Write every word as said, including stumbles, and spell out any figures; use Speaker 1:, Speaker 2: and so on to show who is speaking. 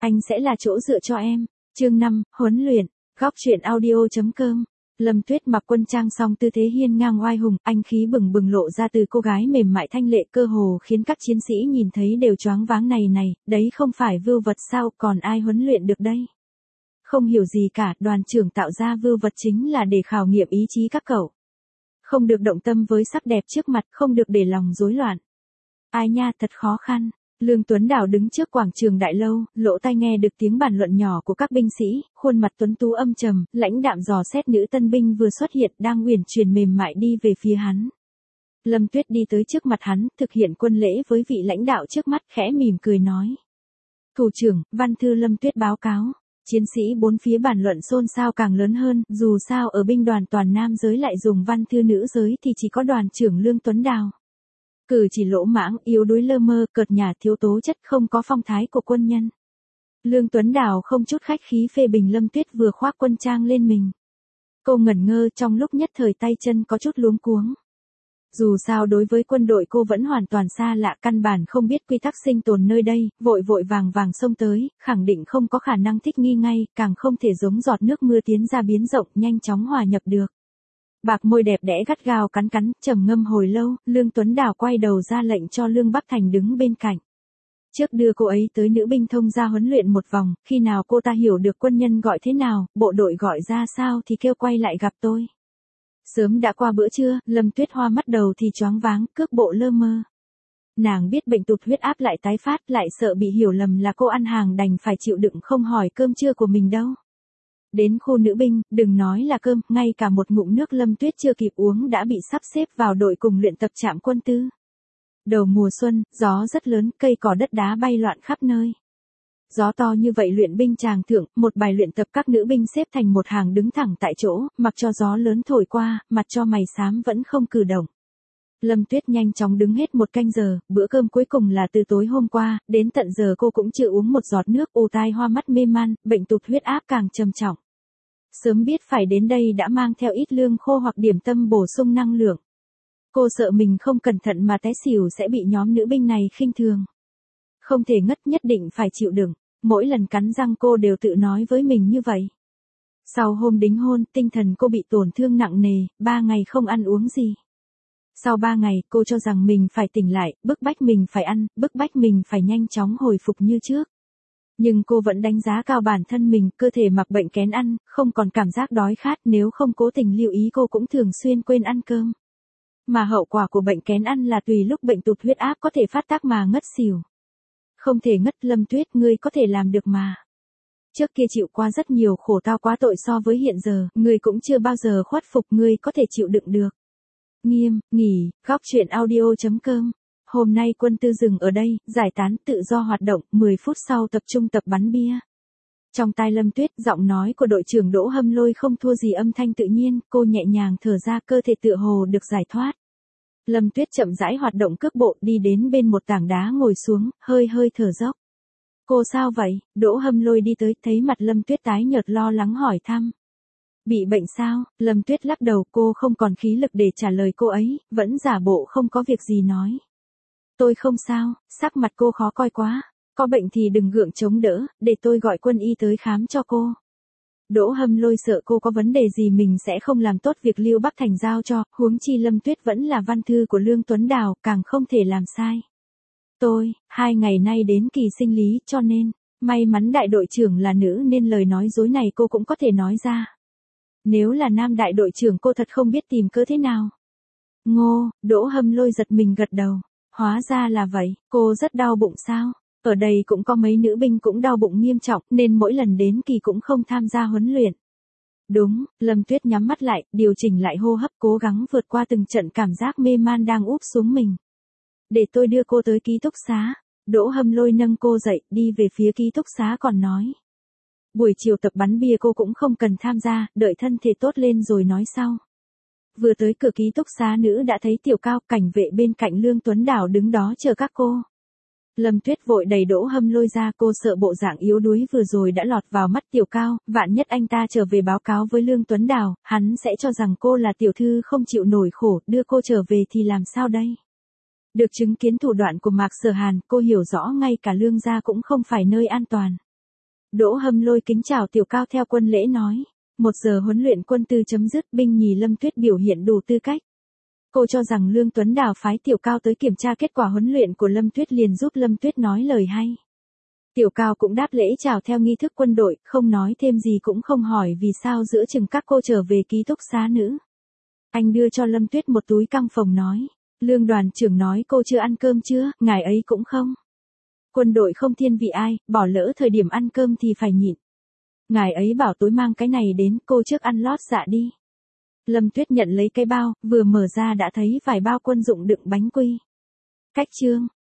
Speaker 1: anh sẽ là chỗ dựa cho em. Chương năm, huấn luyện. Góc truyện audio chấm com. Lâm Tuyết mặc quân trang xong tư thế hiên ngang oai hùng, anh khí bừng bừng lộ ra từ cô gái mềm mại thanh lệ cơ hồ khiến các chiến sĩ nhìn thấy đều choáng váng. Này này, đấy không phải vưu vật sao, còn ai huấn luyện được đây? Không hiểu gì cả, đoàn trưởng tạo ra vưu vật chính là để khảo nghiệm ý chí các cậu. Không được động tâm với sắc đẹp trước mặt, không được để lòng rối loạn. Ai nha, thật khó khăn. Lương Tuấn Đào đứng trước quảng trường đại lâu, lỗ tai nghe được tiếng bàn luận nhỏ của các binh sĩ, khuôn mặt tuấn tú âm trầm, lãnh đạm dò xét nữ tân binh vừa xuất hiện đang uyển chuyển mềm mại đi về phía hắn. Lâm Tuyết đi tới trước mặt hắn, thực hiện quân lễ với vị lãnh đạo trước mắt, khẽ mỉm cười nói. Thủ trưởng, văn thư Lâm Tuyết báo cáo. Chiến sĩ bốn phía bàn luận xôn xao càng lớn hơn, dù sao ở binh đoàn toàn nam giới lại dùng văn thư nữ giới thì chỉ có đoàn trưởng Lương Tuấn Đào. Cử chỉ lỗ mãng, yếu đuối lơ mơ, cợt nhả thiếu tố chất, không có phong thái của quân nhân. Lương Tuấn Đào không chút khách khí phê bình Lâm Tuyết vừa khoác quân trang lên mình. Cô ngẩn ngơ, trong lúc nhất thời tay chân có chút luống cuống. Dù sao đối với quân đội cô vẫn hoàn toàn xa lạ, căn bản không biết quy tắc sinh tồn nơi đây, vội vội vàng vàng xông tới, khẳng định không có khả năng thích nghi ngay, càng không thể giống giọt nước mưa tiến ra biến rộng, nhanh chóng hòa nhập được. Bạc môi đẹp đẽ gắt gao cắn cắn, trầm ngâm hồi lâu, Lương Tuấn Đào quay đầu ra lệnh cho Lương Bắc Thành đứng bên cạnh. Trước đưa cô ấy tới nữ binh thông ra huấn luyện một vòng, khi nào cô ta hiểu được quân nhân gọi thế nào, bộ đội gọi ra sao thì kêu quay lại gặp tôi. Sớm đã qua bữa trưa, Lâm Tuyết Hoa mắt đầu thì choáng váng, cước bộ lơ mơ. Nàng biết bệnh tụt huyết áp lại tái phát, lại sợ bị hiểu lầm là cô ăn hàng đành phải chịu đựng không hỏi cơm trưa của mình đâu. Đến khu nữ binh, đừng nói là cơm, ngay cả một ngụm nước Lâm Tuyết chưa kịp uống đã bị sắp xếp vào đội cùng luyện tập trạm quân tư. Đầu mùa xuân, gió rất lớn, cây cỏ đất đá bay loạn khắp nơi. Gió to như vậy luyện binh tràng thượng, một bài luyện tập các nữ binh xếp thành một hàng đứng thẳng tại chỗ, mặc cho gió lớn thổi qua, mặt cho mày xám vẫn không cử động. Lâm Tuyết nhanh chóng đứng hết một canh giờ, bữa cơm cuối cùng là từ tối hôm qua, đến tận giờ cô cũng chưa uống một giọt nước, ù tai hoa mắt mê man, bệnh tụt huyết áp càng trầm trọng. Sớm biết phải đến đây đã mang theo ít lương khô hoặc điểm tâm bổ sung năng lượng. Cô sợ mình không cẩn thận mà té xỉu sẽ bị nhóm nữ binh này khinh thường. Không thể ngất, nhất định phải chịu đựng, mỗi lần cắn răng cô đều tự nói với mình như vậy. Sau hôm đính hôn, tinh thần cô bị tổn thương nặng nề, ba ngày không ăn uống gì. Sau ba ngày, cô cho rằng mình phải tỉnh lại, bức bách mình phải ăn, bức bách mình phải nhanh chóng hồi phục như trước. Nhưng cô vẫn đánh giá cao bản thân mình, cơ thể mặc bệnh kén ăn, không còn cảm giác đói khát, nếu không cố tình lưu ý cô cũng thường xuyên quên ăn cơm. Mà hậu quả của bệnh kén ăn là tùy lúc bệnh tụt huyết áp có thể phát tác mà ngất xỉu. Không thể ngất, Lâm Tuyết, ngươi có thể làm được mà. Trước kia chịu qua rất nhiều khổ tao quá tội so với hiện giờ, ngươi cũng chưa bao giờ khuất phục, ngươi có thể chịu đựng được. Nghiêm, nghỉ, góc truyện audio chấm com. Hôm nay quân tư dừng ở đây, giải tán, tự do hoạt động, mười phút sau tập trung tập bắn bia. Trong tai Lâm Tuyết, giọng nói của đội trưởng Đỗ Hâm Lôi không thua gì âm thanh tự nhiên, cô nhẹ nhàng thở ra, cơ thể tựa hồ được giải thoát. Lâm Tuyết chậm rãi hoạt động cước bộ, đi đến bên một tảng đá ngồi xuống, hơi hơi thở dốc. Cô sao vậy? Đỗ Hâm Lôi đi tới, thấy mặt Lâm Tuyết tái nhợt lo lắng hỏi thăm. Bị bệnh sao? Lâm Tuyết lắc đầu, cô không còn khí lực để trả lời cô ấy, vẫn giả bộ không có việc gì nói. Tôi không sao, sắc mặt cô khó coi quá. Có bệnh thì đừng gượng chống đỡ, để tôi gọi quân y tới khám cho cô. Đỗ Hâm Lôi sợ cô có vấn đề gì mình sẽ không làm tốt việc Lưu Bắc Thành giao cho, huống chi Lâm Tuyết vẫn là văn thư của Lương Tuấn Đào, càng không thể làm sai. Tôi, hai ngày nay đến kỳ sinh lý, cho nên, may mắn đại đội trưởng là nữ nên lời nói dối này cô cũng có thể nói ra. Nếu là nam đại đội trưởng cô thật không biết tìm cớ thế nào. Ngô, Đỗ Hâm Lôi giật mình gật đầu. Hóa ra là vậy, cô rất đau bụng sao? Ở đây cũng có mấy nữ binh cũng đau bụng nghiêm trọng, nên mỗi lần đến kỳ cũng không tham gia huấn luyện. Đúng, Lâm Tuyết nhắm mắt lại, điều chỉnh lại hô hấp, cố gắng vượt qua từng trận cảm giác mê man đang úp xuống mình. Để tôi đưa cô tới ký túc xá. Đỗ Hâm Lôi nâng cô dậy, đi về phía ký túc xá còn nói. Buổi chiều tập bắn bia cô cũng không cần tham gia, đợi thân thể tốt lên rồi nói sau. Vừa tới cửa ký túc xá nữ đã thấy Tiểu Cao, cảnh vệ bên cạnh Lương Tuấn Đào đứng đó chờ các cô. Lâm Tuyết vội đẩy Đỗ Hâm Lôi ra, cô sợ bộ dạng yếu đuối vừa rồi đã lọt vào mắt Tiểu Cao, vạn nhất anh ta trở về báo cáo với Lương Tuấn Đào, hắn sẽ cho rằng cô là tiểu thư không chịu nổi khổ, đưa cô trở về thì làm sao đây? Được chứng kiến thủ đoạn của Mạc Sở Hàn, cô hiểu rõ ngay cả Lương gia cũng không phải nơi an toàn. Đỗ Hâm Lôi kính chào Tiểu Cao theo quân lễ nói. Một giờ huấn luyện quân tư chấm dứt, binh nhì Lâm Tuyết biểu hiện đủ tư cách. Cô cho rằng Lương Tuấn Đào phái Tiểu Cao tới kiểm tra kết quả huấn luyện của Lâm Tuyết liền giúp Lâm Tuyết nói lời hay. Tiểu Cao cũng đáp lễ chào theo nghi thức quân đội, không nói thêm gì cũng không hỏi vì sao giữa chừng các cô trở về ký túc xá nữ. Anh đưa cho Lâm Tuyết một túi căng phồng nói. Lương đoàn trưởng nói cô chưa ăn cơm chưa, ngài ấy cũng không. Quân đội không thiên vị ai, bỏ lỡ thời điểm ăn cơm thì phải nhịn. Ngài ấy bảo tối mang cái này đến, cô trước ăn lót dạ đi. Lâm Tuyết nhận lấy cái bao, vừa mở ra đã thấy vài bao quân dụng đựng bánh quy. Cách chương.